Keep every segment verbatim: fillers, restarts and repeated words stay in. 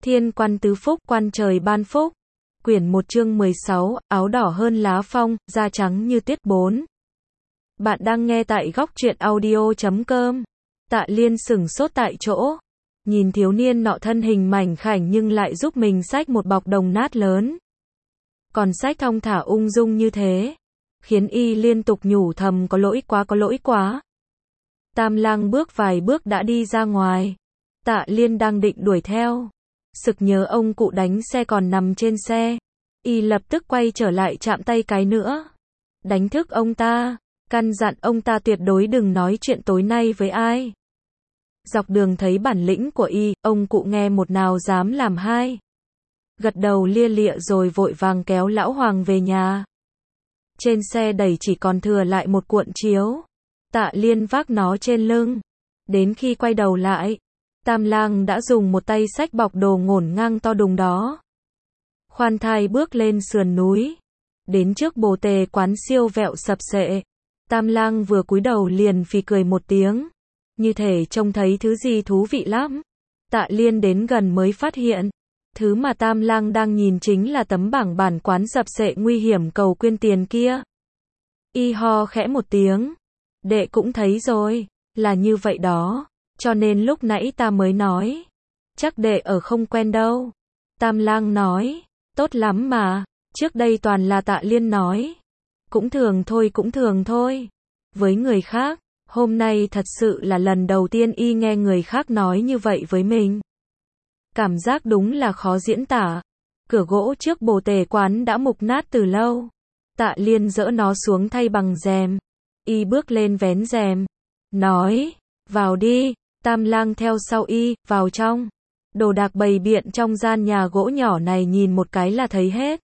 Thiên quan tứ phúc, quan trời ban phúc. Quyển một chương mười sáu, áo đỏ hơn lá phong, da trắng như tuyết bốn. Bạn đang nghe tại góc truyện audio chấm com. Tạ Liên sững sốt tại chỗ. Nhìn thiếu niên nọ thân hình mảnh khảnh nhưng lại giúp mình xách một bọc đồng nát lớn. Còn xách thong thả ung dung như thế. Khiến y liên tục nhủ thầm có lỗi quá có lỗi quá. Tam Lang bước vài bước đã đi ra ngoài. Tạ Liên đang định đuổi theo. Sực nhớ ông cụ đánh xe còn nằm trên xe. Y lập tức quay trở lại chạm tay cái nữa. Đánh thức ông ta. Căn dặn ông ta tuyệt đối đừng nói chuyện tối nay với ai. Dọc đường thấy bản lĩnh của y, ông cụ nghe một nào dám làm hai. Gật đầu lia lịa rồi vội vàng kéo lão Hoàng về nhà. Trên xe đẩy chỉ còn thừa lại một cuộn chiếu. Tạ Liên vác nó trên lưng. Đến khi quay đầu lại, Tam Lang đã dùng một tay xách bọc đồ ngổn ngang to đùng đó. Khoan thai bước lên sườn núi. Đến trước bồ tề quán siêu vẹo sập sệ. Tam Lang vừa cúi đầu liền phì cười một tiếng. Như thể trông thấy thứ gì thú vị lắm. Tạ Liên đến gần mới phát hiện. Thứ mà Tam Lang đang nhìn chính là tấm bảng bản quán sập sệ nguy hiểm cầu quyên tiền kia. Y ho khẽ một tiếng. Đệ cũng thấy rồi, là như vậy đó. Cho nên lúc nãy ta mới nói. Chắc đệ ở không quen đâu. Tam Lang nói. Tốt lắm mà. Trước đây toàn là Tạ Liên nói. Cũng thường thôi cũng thường thôi. Với người khác, hôm nay thật sự là lần đầu tiên y nghe người khác nói như vậy với mình. Cảm giác đúng là khó diễn tả. Cửa gỗ trước bồ tề quán đã mục nát từ lâu. Tạ Liên dỡ nó xuống thay bằng rèm. Y bước lên vén rèm. Nói. Vào đi. Tam Lang theo sau y, vào trong. Đồ đạc bày biện trong gian nhà gỗ nhỏ này nhìn một cái là thấy hết.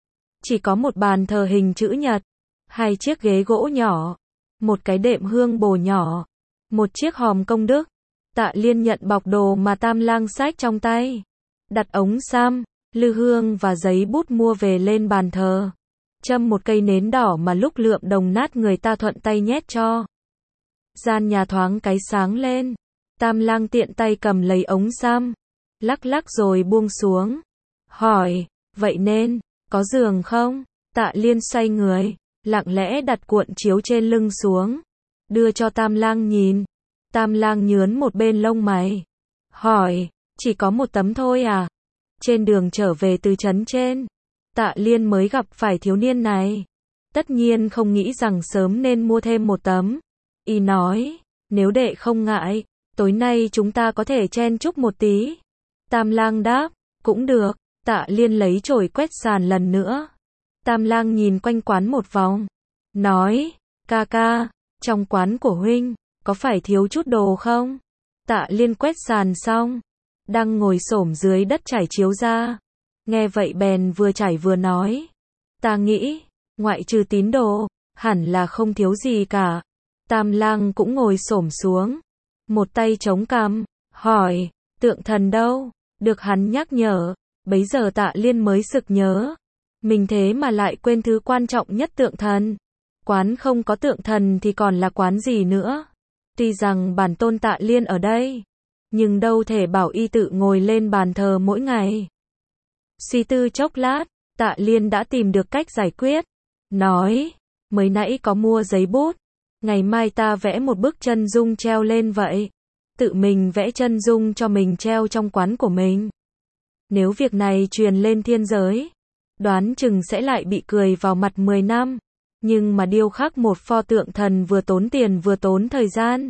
Chỉ có một bàn thờ hình chữ nhật. Hai chiếc ghế gỗ nhỏ. Một cái đệm hương bồ nhỏ. Một chiếc hòm công đức. Tạ Liên nhận bọc đồ mà Tam Lang xách trong tay. Đặt ống sam, lư hương và giấy bút mua về lên bàn thờ. Châm một cây nến đỏ mà lúc lượm đồng nát người ta thuận tay nhét cho. Gian nhà thoáng cái sáng lên. Tam Lang tiện tay cầm lấy ống sam. Lắc lắc rồi buông xuống. Hỏi, vậy nên, có giường không? Tạ Liên xoay người, lặng lẽ đặt cuộn chiếu trên lưng xuống. Đưa cho Tam Lang nhìn. Tam Lang nhướn một bên lông mày. Hỏi, chỉ có một tấm thôi à? Trên đường trở về từ trấn trên, Tạ Liên mới gặp phải thiếu niên này. Tất nhiên không nghĩ rằng sớm nên mua thêm một tấm. Y nói, nếu đệ không ngại, tối nay chúng ta có thể chen chúc một tí. Tam Lang đáp, cũng được. Tạ Liên lấy chổi quét sàn lần nữa. Tam Lang nhìn quanh quán một vòng. Nói, ca ca, trong quán của huynh, có phải thiếu chút đồ không? Tạ Liên quét sàn xong, đang ngồi xổm dưới đất trải chiếu ra. Nghe vậy bèn vừa trải vừa nói. Ta nghĩ, ngoại trừ tín đồ, hẳn là không thiếu gì cả. Tam Lang cũng ngồi xổm xuống. Một tay chống cằm, hỏi, tượng thần đâu? Được hắn nhắc nhở, bấy giờ Tạ Liên mới sực nhớ. Mình thế mà lại quên thứ quan trọng nhất tượng thần. Quán không có tượng thần thì còn là quán gì nữa? Tuy rằng bản tôn Tạ Liên ở đây, nhưng đâu thể bảo y tự ngồi lên bàn thờ mỗi ngày. Suy tư chốc lát, Tạ Liên đã tìm được cách giải quyết. Nói, mới nãy có mua giấy bút. Ngày mai ta vẽ một bức chân dung treo lên vậy. Tự mình vẽ chân dung cho mình treo trong quán của mình. Nếu việc này truyền lên thiên giới, đoán chừng sẽ lại bị cười vào mặt mười năm. Nhưng mà điêu khắc một pho tượng thần vừa tốn tiền vừa tốn thời gian.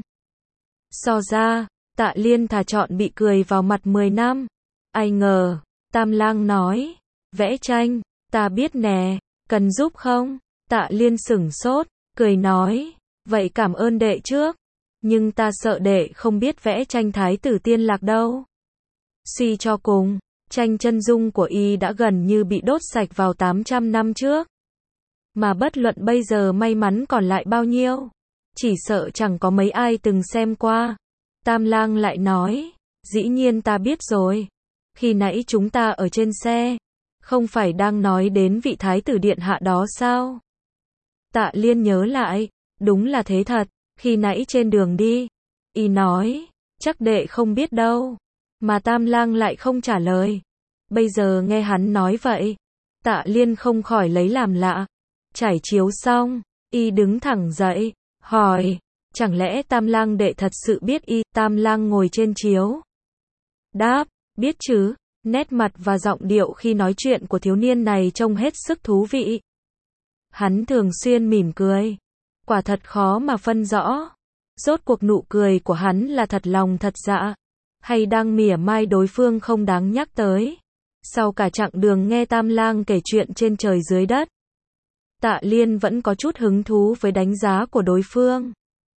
So ra, Tạ Liên thà chọn bị cười vào mặt mười năm. Ai ngờ, Tam Lang nói, vẽ tranh, ta biết nè, cần giúp không? Tạ Liên sững sốt, cười nói, vậy cảm ơn đệ trước. Nhưng ta sợ đệ không biết vẽ tranh Thái tử Tiên Lạc đâu. Suy cho cùng, tranh chân dung của y đã gần như bị đốt sạch vào tám trăm năm trước. Mà bất luận bây giờ may mắn còn lại bao nhiêu, chỉ sợ chẳng có mấy ai từng xem qua. Tam Lang lại nói, dĩ nhiên ta biết rồi. Khi nãy chúng ta ở trên xe, không phải đang nói đến vị Thái tử điện hạ đó sao? Tạ Liên nhớ lại, đúng là thế thật. Khi nãy trên đường đi, y nói, chắc đệ không biết đâu. Mà Tam Lang lại không trả lời. Bây giờ nghe hắn nói vậy, Tạ Liên không khỏi lấy làm lạ. Trải chiếu xong, y đứng thẳng dậy, hỏi, chẳng lẽ Tam Lang đệ thật sự biết y? Tam Lang ngồi trên chiếu. Đáp, biết chứ, nét mặt và giọng điệu khi nói chuyện của thiếu niên này trông hết sức thú vị. Hắn thường xuyên mỉm cười. Quả thật khó mà phân rõ. Rốt cuộc nụ cười của hắn là thật lòng thật dạ, hay đang mỉa mai đối phương không đáng nhắc tới. Sau cả chặng đường nghe Tam Lang kể chuyện trên trời dưới đất, Tạ Liên vẫn có chút hứng thú với đánh giá của đối phương.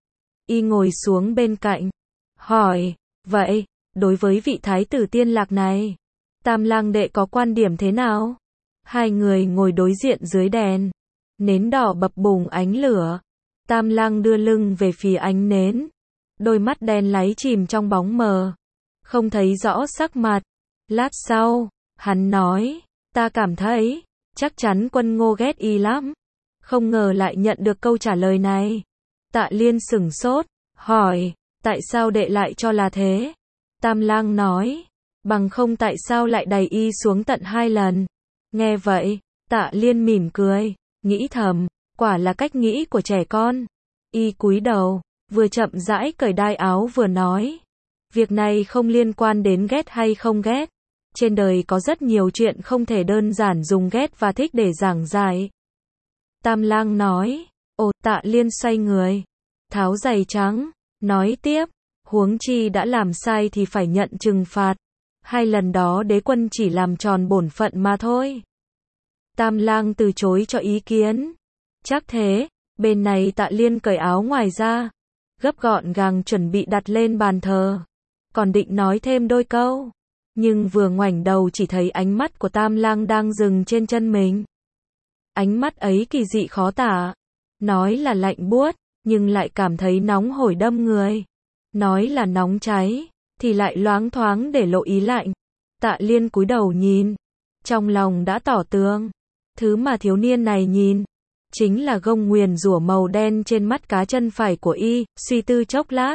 Y ngồi xuống bên cạnh, hỏi, vậy, đối với vị thái tử Tiên Lạc này, Tam Lang đệ có quan điểm thế nào? Hai người ngồi đối diện dưới đèn, nến đỏ bập bùng ánh lửa. Tam Lang đưa lưng về phía ánh nến, đôi mắt đen láy chìm trong bóng mờ, không thấy rõ sắc mặt. Lát sau, hắn nói, ta cảm thấy, chắc chắn Quân Ngô ghét y lắm. Không ngờ lại nhận được câu trả lời này. Tạ Liên sửng sốt, hỏi, tại sao đệ lại cho là thế? Tam Lang nói, bằng không tại sao lại đày y xuống tận hai lần. Nghe vậy, Tạ Liên mỉm cười, nghĩ thầm, quả là cách nghĩ của trẻ con. Y cúi đầu, vừa chậm rãi cởi đai áo vừa nói, việc này không liên quan đến ghét hay không ghét. Trên đời có rất nhiều chuyện không thể đơn giản dùng ghét và thích để giảng giải. Tam Lang nói, ồ. Tạ Liên xoay người, tháo giày trắng, nói tiếp, huống chi đã làm sai thì phải nhận trừng phạt. Hai lần đó đế quân chỉ làm tròn bổn phận mà thôi. Tam Lang từ chối cho ý kiến. Chắc thế. Bên này Tạ Liên cởi áo ngoài ra, gấp gọn gàng chuẩn bị đặt lên bàn thờ. Còn định nói thêm đôi câu, nhưng vừa ngoảnh đầu chỉ thấy ánh mắt của Tam Lang đang dừng trên chân mình. Ánh mắt ấy kỳ dị khó tả. Nói là lạnh buốt, nhưng lại cảm thấy nóng hổi đâm người. Nói là nóng cháy, thì lại loáng thoáng để lộ ý lạnh. Tạ Liên cúi đầu nhìn, trong lòng đã tỏ tường. Thứ mà thiếu niên này nhìn, chính là gông nguyền rủa màu đen trên mắt cá chân phải của y. Suy tư chốc lát,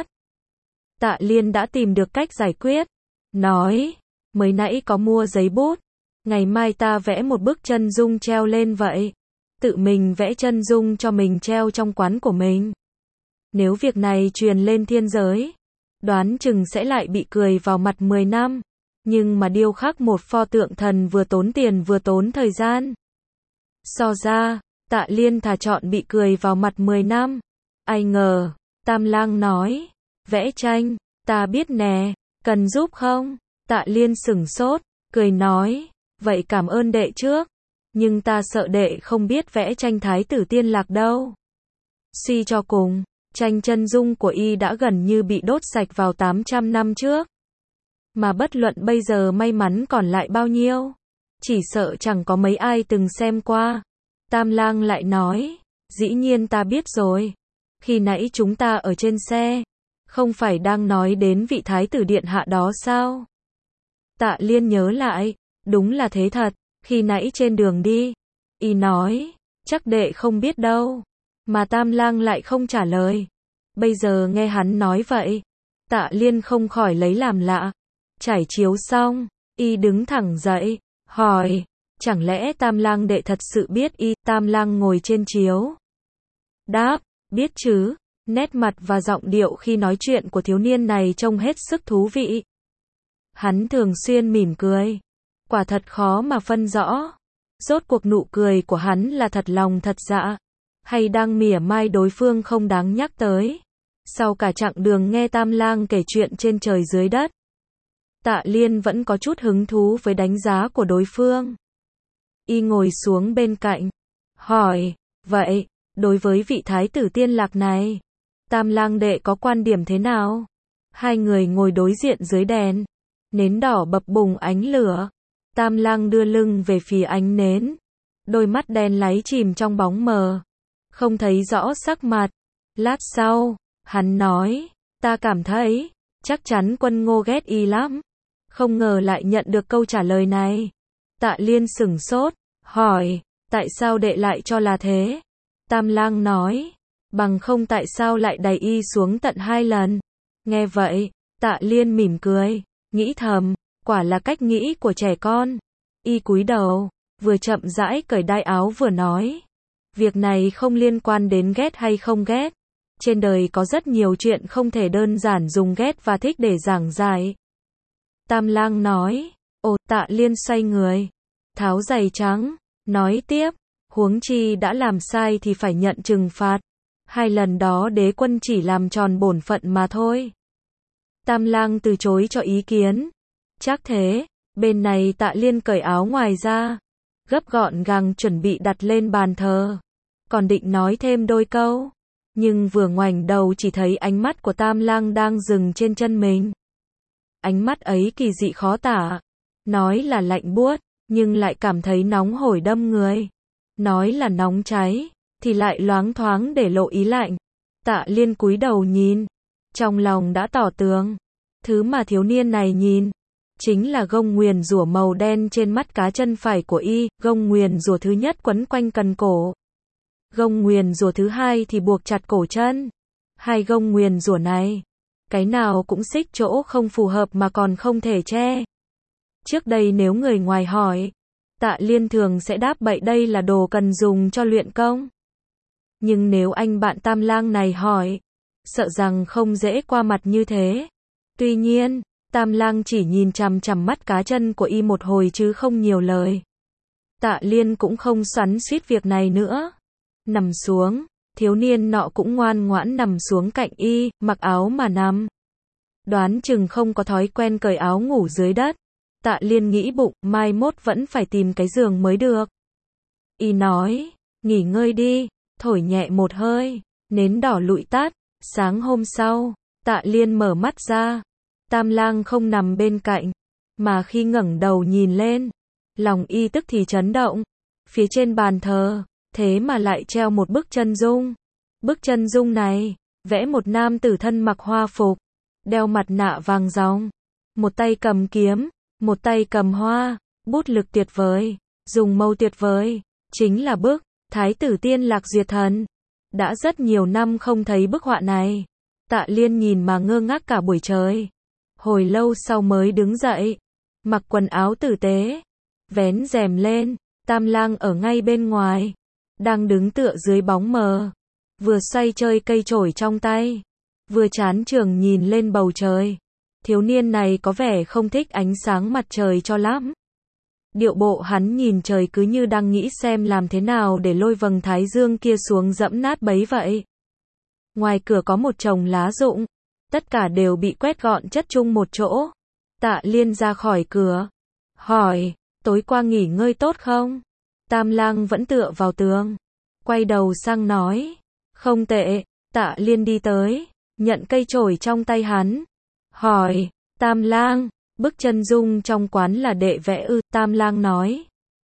Tạ Liên đã tìm được cách giải quyết. Nói, mới nãy có mua giấy bút, ngày mai ta vẽ một bức chân dung treo lên vậy. Tự mình vẽ chân dung cho mình treo trong quán của mình. Nếu việc này truyền lên thiên giới, đoán chừng sẽ lại bị cười vào mặt mười năm. Nhưng mà điêu khắc một pho tượng thần vừa tốn tiền vừa tốn thời gian. So ra, Tạ Liên thà chọn bị cười vào mặt mười năm. Ai ngờ, Tam Lang nói, vẽ tranh, ta biết nè, cần giúp không? Tạ Liên sửng sốt, cười nói, vậy cảm ơn đệ trước, nhưng ta sợ đệ không biết vẽ tranh thái tử Tiên Lạc đâu. Suy cho cùng, tranh chân dung của y đã gần như bị đốt sạch vào tám trăm năm trước. Mà bất luận bây giờ may mắn còn lại bao nhiêu, chỉ sợ chẳng có mấy ai từng xem qua. Tam Lang lại nói, dĩ nhiên ta biết rồi. Khi nãy chúng ta ở trên xe, không phải đang nói đến vị thái tử điện hạ đó sao? Tạ Liên nhớ lại, đúng là thế thật, khi nãy trên đường đi, y nói, chắc đệ không biết đâu. Mà Tam Lang lại không trả lời. Bây giờ nghe hắn nói vậy, Tạ Liên không khỏi lấy làm lạ. Trải chiếu xong, y đứng thẳng dậy, hỏi, chẳng lẽ Tam Lang đệ thật sự biết y? Tam Lang ngồi trên chiếu. Đáp, biết chứ, nét mặt và giọng điệu khi nói chuyện của thiếu niên này trông hết sức thú vị. Hắn thường xuyên mỉm cười. Quả thật khó mà phân rõ. Rốt cuộc nụ cười của hắn là thật lòng thật dạ, hay đang mỉa mai đối phương không đáng nhắc tới. Sau cả chặng đường nghe Tam Lang kể chuyện trên trời dưới đất, Tạ Liên vẫn có chút hứng thú với đánh giá của đối phương. Y ngồi xuống bên cạnh, hỏi, vậy, đối với vị thái tử Tiên Lạc này, Tam Lang đệ có quan điểm thế nào? Hai người ngồi đối diện dưới đèn, nến đỏ bập bùng ánh lửa. Tam Lang đưa lưng về phía ánh nến, đôi mắt đen láy chìm trong bóng mờ, không thấy rõ sắc mặt. Lát sau, hắn nói, ta cảm thấy, chắc chắn Quân Ngô ghét y lắm. Không ngờ lại nhận được câu trả lời này. Tạ Liên sửng sốt, hỏi, tại sao đệ lại cho là thế? Tam Lang nói, bằng không tại sao lại đày y xuống tận hai lần. Nghe vậy, Tạ Liên mỉm cười, nghĩ thầm, quả là cách nghĩ của trẻ con. Y cúi đầu, vừa chậm rãi cởi đai áo vừa nói. Việc này không liên quan đến ghét hay không ghét. Trên đời có rất nhiều chuyện không thể đơn giản dùng ghét và thích để giảng giải. Tam Lang nói. Ồ, Tạ Liên xoay người, tháo giày trắng, nói tiếp, huống chi đã làm sai thì phải nhận trừng phạt. Hai lần đó đế quân chỉ làm tròn bổn phận mà thôi. Tam Lang từ chối cho ý kiến. Chắc thế. Bên này Tạ Liên cởi áo ngoài ra, gấp gọn gàng chuẩn bị đặt lên bàn thờ. Còn định nói thêm đôi câu, nhưng vừa ngoảnh đầu chỉ thấy ánh mắt của Tam Lang đang dừng trên chân mình. Ánh mắt ấy kỳ dị khó tả. Nói là lạnh buốt, nhưng lại cảm thấy nóng hổi đâm người. Nói là nóng cháy, thì lại loáng thoáng để lộ ý lạnh. Tạ Liên cúi đầu nhìn, trong lòng đã tỏ tường. Thứ mà thiếu niên này nhìn, chính là gông nguyền rủa màu đen trên mắt cá chân phải của y. Gông nguyền rủa thứ nhất quấn quanh cần cổ. Gông nguyền rủa thứ hai thì buộc chặt cổ chân. Hai gông nguyền rủa này, cái nào cũng xích chỗ không phù hợp mà còn không thể che. Trước đây nếu người ngoài hỏi, Tạ Liên thường sẽ đáp bậy đây là đồ cần dùng cho luyện công. Nhưng nếu anh bạn Tam Lang này hỏi, sợ rằng không dễ qua mặt như thế. Tuy nhiên, Tam Lang chỉ nhìn chằm chằm mắt cá chân của y một hồi chứ không nhiều lời. Tạ Liên cũng không xoắn xuýt việc này nữa. Nằm xuống, thiếu niên nọ cũng ngoan ngoãn nằm xuống cạnh y, mặc áo mà nằm. Đoán chừng không có thói quen cởi áo ngủ dưới đất. Tạ Liên nghĩ bụng, mai mốt vẫn phải tìm cái giường mới được. Y nói, nghỉ ngơi đi, thổi nhẹ một hơi, nến đỏ lụi tắt. Sáng hôm sau, Tạ Liên mở mắt ra. Tam Lang không nằm bên cạnh, mà khi ngẩng đầu nhìn lên, lòng y tức thì chấn động. Phía trên bàn thờ, thế mà lại treo một bức chân dung. Bức chân dung này, vẽ một nam tử thân mặc hoa phục, đeo mặt nạ vàng ròng, một tay cầm kiếm, một tay cầm hoa, bút lực tuyệt vời, dùng màu tuyệt vời, chính là bức Thái tử Tiên Lạc Duyệt Thần. Đã rất nhiều năm không thấy bức họa này. Tạ Liên nhìn mà ngơ ngác cả buổi trời. Hồi lâu sau mới đứng dậy, mặc quần áo tử tế, vén rèm lên. Tam Lang ở ngay bên ngoài, đang đứng tựa dưới bóng mờ, vừa xoay chơi cây chổi trong tay, vừa chán chường nhìn lên bầu trời. Thiếu niên này có vẻ không thích ánh sáng mặt trời cho lắm. Điệu bộ hắn nhìn trời cứ như đang nghĩ xem làm thế nào để lôi vầng thái dương kia xuống dẫm nát bấy vậy. Ngoài cửa có một chồng lá rụng, tất cả đều bị quét gọn chất chung một chỗ. Tạ Liên ra khỏi cửa, hỏi, tối qua nghỉ ngơi tốt không? Tam Lang vẫn tựa vào tường, quay đầu sang nói, không tệ. Tạ Liên đi tới, nhận cây chổi trong tay hắn, hỏi, Tam Lang, bức chân dung trong quán là đệ vẽ ư? Tam Lang nói,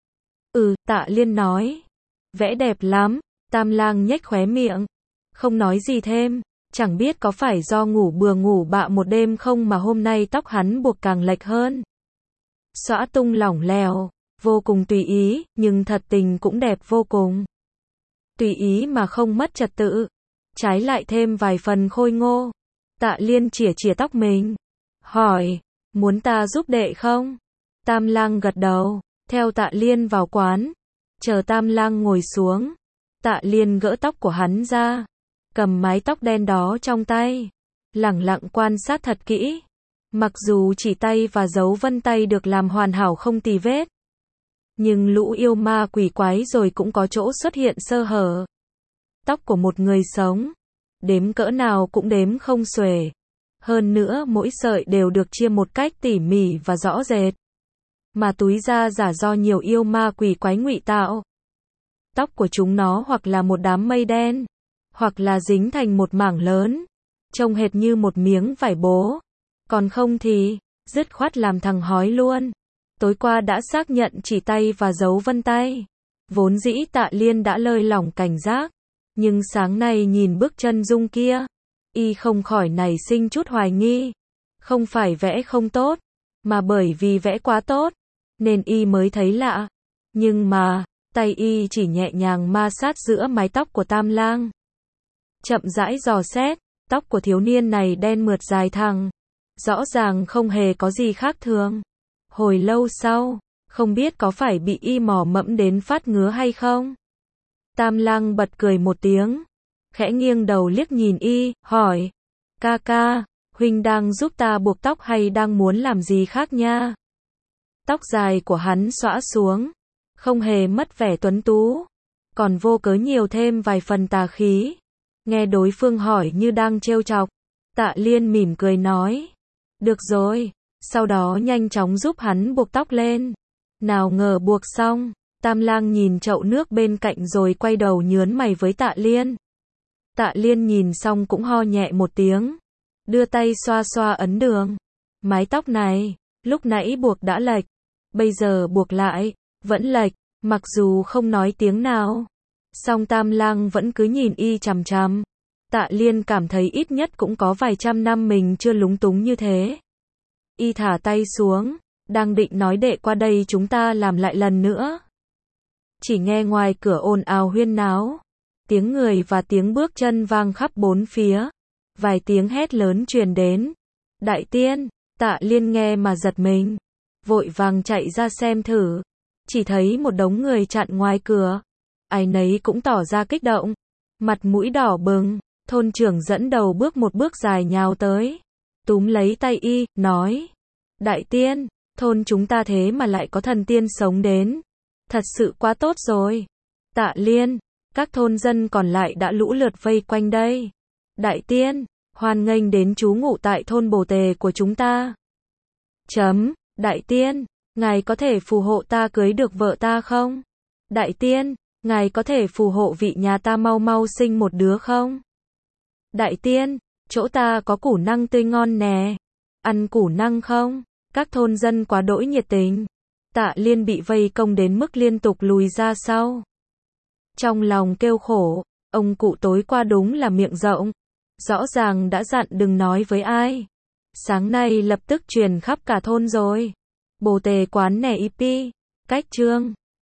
ừ. Tạ Liên nói, vẽ đẹp lắm. Tam Lang nhếch khóe miệng, không nói gì thêm. Chẳng biết có phải do ngủ bừa ngủ bạ một đêm không mà hôm nay tóc hắn buộc càng lệch hơn. Xõa tung lỏng lẻo, vô cùng tùy ý, nhưng thật tình cũng đẹp vô cùng. Tùy ý mà không mất trật tự, trái lại thêm vài phần khôi ngô. Tạ Liên chỉa chỉa tóc mình, hỏi, muốn ta giúp đệ không? Tam Lang gật đầu, theo Tạ Liên vào quán. Chờ Tam Lang ngồi xuống, Tạ Liên gỡ tóc của hắn ra, cầm mái tóc đen đó trong tay, lẳng lặng quan sát thật kỹ. Mặc dù chỉ tay và dấu vân tay được làm hoàn hảo không tì vết, nhưng lũ yêu ma quỷ quái rồi cũng có chỗ xuất hiện sơ hở. Tóc của một người sống, đếm cỡ nào cũng đếm không xuể. Hơn nữa mỗi sợi đều được chia một cách tỉ mỉ và rõ rệt. Mà túi da giả do nhiều yêu ma quỷ quái ngụy tạo. Tóc của chúng nó hoặc là một đám mây đen, hoặc là dính thành một mảng lớn, trông hệt như một miếng vải bố. Còn không thì, dứt khoát làm thằng hói luôn. Tối qua đã xác nhận chỉ tay và dấu vân tay. Vốn dĩ Tạ Liên đã lơi lỏng cảnh giác. Nhưng sáng nay nhìn bức chân dung kia, y không khỏi nảy sinh chút hoài nghi. Không phải vẽ không tốt, mà bởi vì vẽ quá tốt, nên y mới thấy lạ. Nhưng mà, tay y chỉ nhẹ nhàng ma sát giữa mái tóc của Tam Lang. Chậm rãi dò xét, tóc của thiếu niên này đen mượt dài thẳng, rõ ràng không hề có gì khác thường. Hồi lâu sau, không biết có phải bị y mò mẫm đến phát ngứa hay không? Tam Lang bật cười một tiếng, khẽ nghiêng đầu liếc nhìn y, hỏi, ca ca, huynh đang giúp ta buộc tóc hay đang muốn làm gì khác nha? Tóc dài của hắn xõa xuống, không hề mất vẻ tuấn tú, còn vô cớ nhiều thêm vài phần tà khí. Nghe đối phương hỏi như đang trêu chọc, Tạ Liên mỉm cười nói, được rồi, sau đó nhanh chóng giúp hắn buộc tóc lên. Nào ngờ buộc xong, Tam Lang nhìn chậu nước bên cạnh rồi quay đầu nhớn mày với Tạ Liên. Tạ Liên nhìn xong cũng ho nhẹ một tiếng, đưa tay xoa xoa ấn đường. Mái tóc này, lúc nãy buộc đã lệch, bây giờ buộc lại, vẫn lệch, mặc dù không nói tiếng nào. Song Tam Lang vẫn cứ nhìn y chằm chằm. Tạ Liên cảm thấy ít nhất cũng có vài trăm năm mình chưa lúng túng như thế. Y thả tay xuống, đang định nói đệ qua đây chúng ta làm lại lần nữa. Chỉ nghe ngoài cửa ồn ào huyên náo, tiếng người và tiếng bước chân vang khắp bốn phía. Vài tiếng hét lớn truyền đến. Đại tiên, Tạ Liên nghe mà giật mình, vội vàng chạy ra xem thử. Chỉ thấy một đống người chặn ngoài cửa. Ai nấy cũng tỏ ra kích động, mặt mũi đỏ bừng. Thôn trưởng dẫn đầu bước một bước dài nhào tới, túm lấy tay y, nói, đại tiên, thôn chúng ta thế mà lại có thần tiên sống đến, thật sự quá tốt rồi. Tạ Liên, các thôn dân còn lại đã lũ lượt vây quanh đây. Đại tiên, hoan nghênh đến trú ngụ tại thôn Bồ Tề của chúng ta. Chấm, đại tiên, ngài có thể phù hộ ta cưới được vợ ta không? Đại tiên, ngài có thể phù hộ vị nhà ta mau mau sinh một đứa không? Đại tiên, chỗ ta có củ năng tươi ngon nè. Ăn củ năng không? Các thôn dân quá đỗi nhiệt tình. Tạ Liên bị vây công đến mức liên tục lùi ra sau. Trong lòng kêu khổ, ông cụ tối qua đúng là miệng rộng. Rõ ràng đã dặn đừng nói với ai. Sáng nay lập tức truyền khắp cả thôn rồi. Bồ Tề quán nè i pi. Cách chương